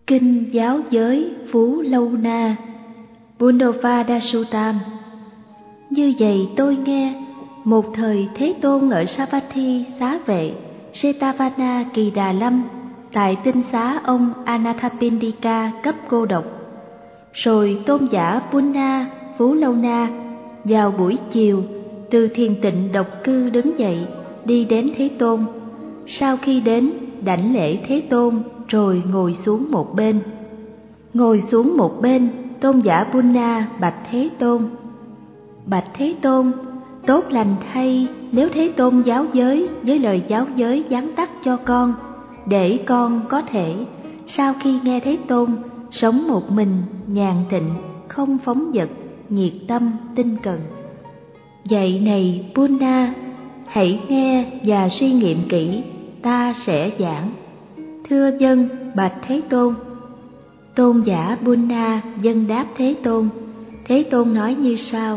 Kinh giáo giới Phú Lâu Na, Buddhavadasuttam. Như vậy tôi nghe, một thời Thế Tôn ở Savatthi xá vệ Setavana Kỳ Đà Lâm, tại tinh xá ông Anathapindika cấp cô độc. Rồi tôn giả Punna Phú Lâu Na vào buổi chiều từ thiền tịnh độc cư đứng dậy đi đến Thế Tôn. Sau khi đến, đảnh lễ Thế Tôn rồi ngồi xuống một bên. Ngồi xuống một bên, tôn giả Punna bạch Thế Tôn: Bạch Thế Tôn, tốt lành thay nếu Thế Tôn giáo giới với lời giáo giới giảng tắt cho con, để con có thể sau khi nghe Thế Tôn sống một mình nhàn tịnh, không phóng dật, nhiệt tâm, tinh cần. Vậy này Punna, hãy nghe và suy nghiệm kỹ, ta sẽ giảng. Thưa vâng, bạch Thế Tôn. Tôn giả Punna vâng đáp Thế Tôn. Thế Tôn nói như sau: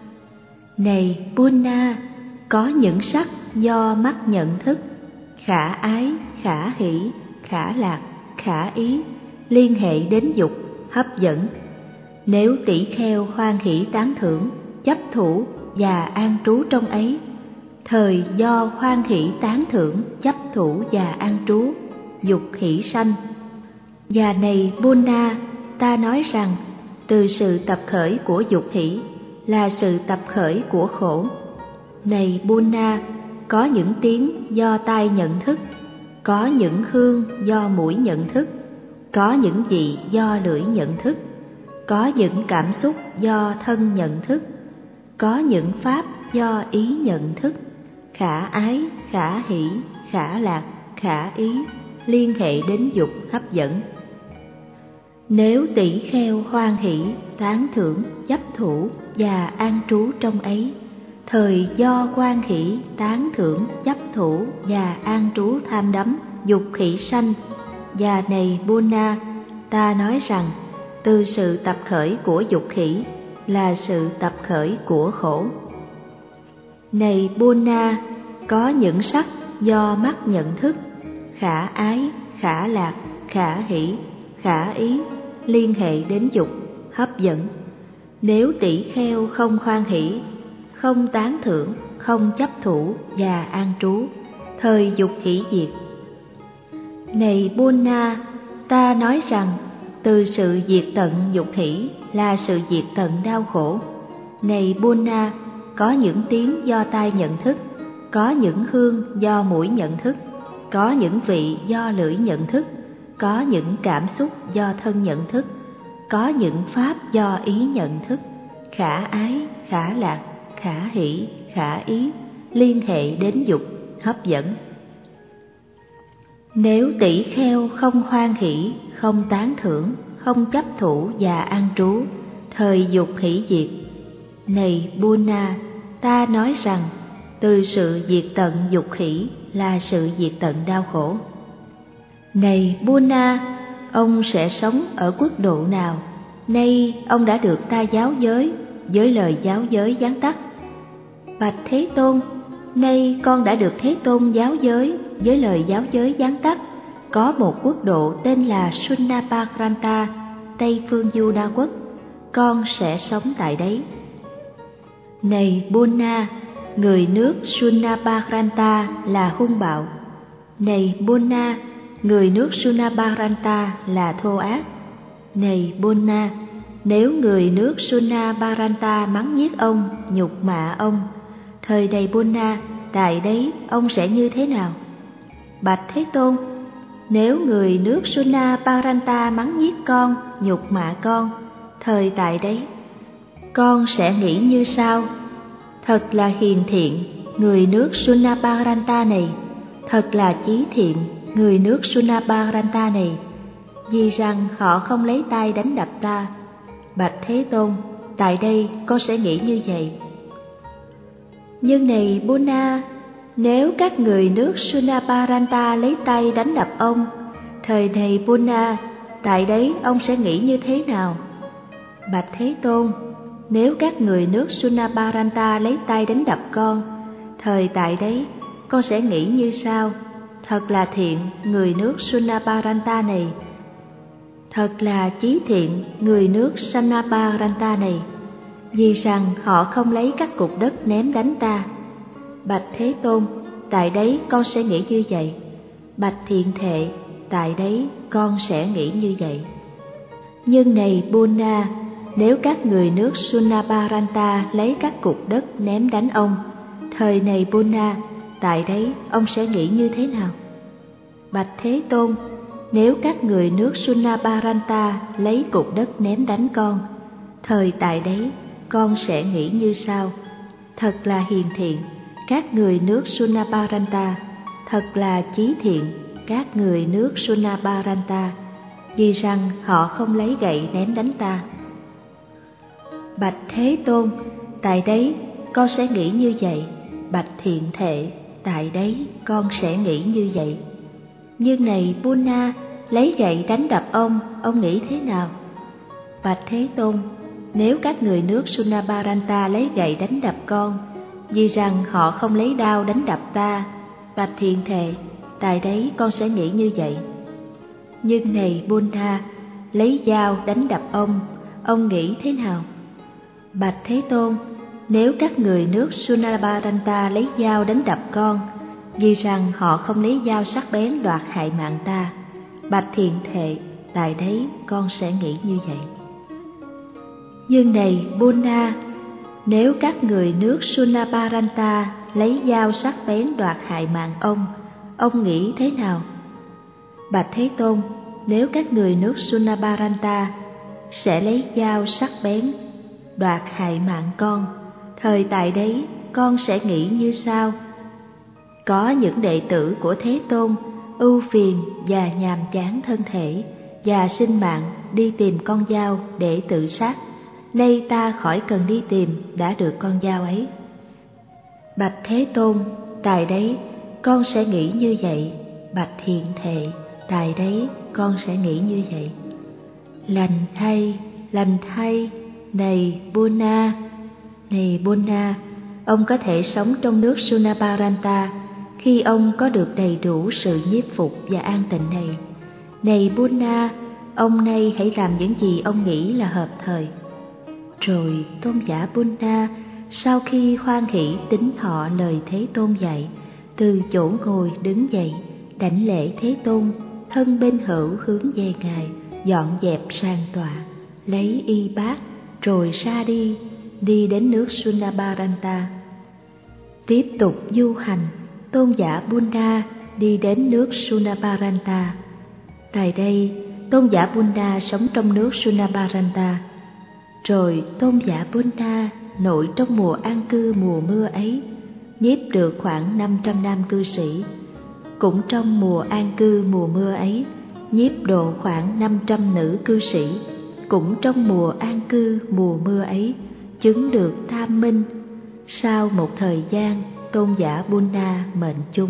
Này Punna, có những sắc do mắt nhận thức, khả ái, khả hỷ, khả lạc, khả ý, liên hệ đến dục, hấp dẫn. Nếu tỷ kheo hoan hỷ tán thưởng, chấp thủ và an trú trong ấy, thời do hoan hỷ tán thưởng, chấp thủ và an trú, dục hỷ sanh. Và này Punna, ta nói rằng từ sự tập khởi của dục hỷ là sự tập khởi của khổ. Này Punna, có những tiếng do tai nhận thức, có những hương do mũi nhận thức, có những vị do lưỡi nhận thức, có những cảm xúc do thân nhận thức, có những pháp do ý nhận thức, khả ái, khả hỷ, khả lạc, khả ý, liên hệ đến dục hấp dẫn. Nếu tỷ kheo hoan hỷ, tán thưởng, chấp thủ và an trú trong ấy, thời do hoan hỷ, tán thưởng, chấp thủ và an trú tham đắm, dục hỷ sanh. Và này Punna, ta nói rằng từ sự tập khởi của dục hỷ là sự tập khởi của khổ. Này Punna, có những sắc do mắt nhận thức, khả ái, khả lạc, khả hỷ, khả ý, liên hệ đến dục, hấp dẫn. Nếu tỷ kheo không hoan hỷ, không tán thưởng, không chấp thủ và an trú, thời dục hỷ diệt. Này Punna, ta nói rằng từ sự diệt tận dục hỷ là sự diệt tận đau khổ. Này Punna, có những tiếng do tai nhận thức, có những hương do mũi nhận thức, có những vị do lưỡi nhận thức, có những cảm xúc do thân nhận thức, có những pháp do ý nhận thức, khả ái, khả lạc, khả hỷ, khả ý, liên hệ đến dục, hấp dẫn. Nếu tỷ kheo không hoan hỷ, không tán thưởng, không chấp thủ và an trú, thời dục hỷ diệt. Này Punna, ta nói rằng từ sự diệt tận dục hỷ là sự diệt tận đau khổ. Này Punna, ông sẽ sống ở quốc độ nào? Nay ông đã được ta giáo giới với lời giáo giới giảng tắt. Bạch Thế Tôn, nay con đã được Thế Tôn giáo giới với lời giáo giới giảng tắt. Có một quốc độ tên là Sunapakranta, Tây phương Du Đa Quốc, con sẽ sống tại đấy. Này Punna, người nước Sunapakranta là hung bạo. Này Punna, người nước Sunapakranta là thô ác. Này Punna, nếu người nước Sunapakranta mắng nhiếc ông, nhục mạ ông, thời này Punna, tại đấy ông sẽ như thế nào? Bạch Thế Tôn, nếu người nước Sunapakranta mắng nhiếc con, nhục mạ con, thời tại đấy con sẽ nghĩ như sau: thật là hiền thiện người nước Sunapakranta này, thật là chí thiện người nước Sunapakranta này, vì rằng họ không lấy tay đánh đập ta. Bạch Thế Tôn, tại đây con sẽ nghĩ như vậy. Nhưng này Punna, nếu các người nước Sunapakranta lấy tay đánh đập ông, thời này Punna, tại đấy ông sẽ nghĩ như thế nào? Bạch Thế Tôn, nếu các người nước Sunapakranta lấy tay đánh đập con, thời tại đấy con sẽ nghĩ như sau: thật là thiện người nước Sunapakranta này, Thật là chí thiện người nước Sanaparanta này, vì rằng họ không lấy các cục đất ném đánh ta. Bạch Thế Tôn, tại đấy con sẽ nghĩ như vậy. Bạch Thiện Thệ, tại đấy con sẽ nghĩ như vậy. Nhưng này Buddha, nếu các người nước Sunaparanta lấy các cục đất ném đánh ông, thời này Buddha, tại đấy ông sẽ nghĩ như thế nào? Bạch Thế Tôn, nếu các người nước Sunaparanta lấy cục đất ném đánh con, thời tại đấy con sẽ nghĩ như sau: thật là hiền thiện các người nước Sunaparanta, thật là chí thiện các người nước Sunaparanta, vì rằng họ không lấy gậy ném đánh ta. Bạch Thế Tôn, tại đấy con sẽ nghĩ như vậy. Bạch Thiện Thệ, tại đấy con sẽ nghĩ như vậy. Nhưng này Buddha, lấy gậy đánh đập ông nghĩ thế nào? Bạch Thế Tôn, nếu các người nước Sunaparanta lấy gậy đánh đập con, vì rằng họ không lấy đao đánh đập ta, Bạch Thiện Thệ, tại đấy con sẽ nghĩ như vậy. Nhưng này Buddha, lấy dao đánh đập ông nghĩ thế nào? Bạch Thế Tôn, nếu các người nước Sunaparanta lấy dao đánh đập con, vì rằng họ không lấy dao sắc bén đoạt hại mạng ta, Bạch Thiện Thệ, tại đấy con sẽ nghĩ như vậy. Nhưng này Buddha, nếu các người nước Sunaparanta lấy dao sắc bén đoạt hại mạng ông nghĩ thế nào? Bạch Thế Tôn, nếu các người nước Sunaparanta sẽ lấy dao sắc bén đoạt hại mạng con, thời tại đấy con sẽ nghĩ như sau: có những đệ tử của Thế Tôn ưu phiền và nhàm chán thân thể và sinh mạng đi tìm con dao để tự sát, nay ta khỏi cần đi tìm, đã được con dao ấy. Bạch Thế Tôn, tại đấy con sẽ nghĩ như vậy. Bạch Thiện Thệ, tại đấy con sẽ nghĩ như vậy. Lành thay, này Buddha, ông có thể sống trong nước Sunaparanta khi ông có được đầy đủ sự nhiếp phục và an tịnh này. Này Buddha, ông nay hãy làm những gì ông nghĩ là hợp thời. Rồi tôn giả Buddha, sau khi hoan hỷ tín thọ lời Thế Tôn dạy, từ chỗ ngồi đứng dậy, đảnh lễ Thế Tôn, thân bên hữu hướng về Ngài, dọn dẹp sàn tọa, lấy y bát, rồi ra đi đến nước Sunaparanta. Tiếp tục du hành, tôn giả Buddha đi đến nước Sunaparanta. Tại đây, tôn giả Buddha sống trong nước Sunaparanta. Rồi tôn giả Buddha nội trong mùa an cư mùa mưa ấy, nhiếp được khoảng 500 nam cư sĩ. Cũng trong mùa an cư mùa mưa ấy, nhiếp độ khoảng 500 nữ cư sĩ. Cũng trong mùa an cư mùa mưa ấy, chứng được tam minh. Sau một thời gian, tôn giả Buddha mệnh chung.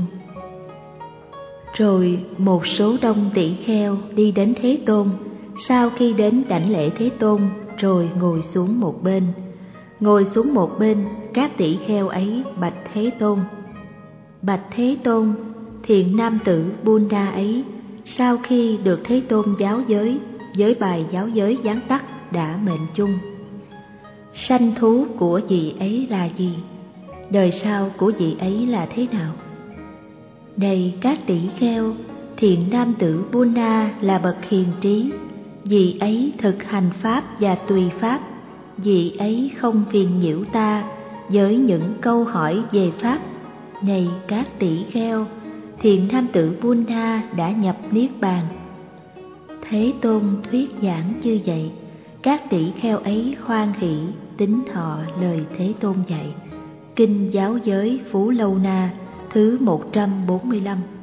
Rồi một số đông tỷ kheo đi đến Thế Tôn. Sau khi đến đảnh lễ Thế Tôn, rồi ngồi xuống một bên. Ngồi xuống một bên, các tỷ kheo ấy bạch Thế Tôn: Bạch Thế Tôn, thiện nam tử Buddha ấy, sau khi được Thế Tôn giáo giới, với bài giáo giới gián tắt đã mệnh chung. Sanh thú của vị ấy là gì? Đời sau của vị ấy là thế nào? Này các tỷ kheo, thiện nam tử Buddha là bậc hiền trí. Vị ấy thực hành pháp và tùy pháp. Vị ấy không phiền nhiễu ta với những câu hỏi về pháp. Này các tỷ kheo, thiện nam tử Buddha đã nhập niết bàn. Thế Tôn thuyết giảng như vậy, các tỷ kheo ấy hoan hỷ tín thọ lời Thế Tôn dạy. Kinh Giáo Giới Phú Lâu Na thứ 145.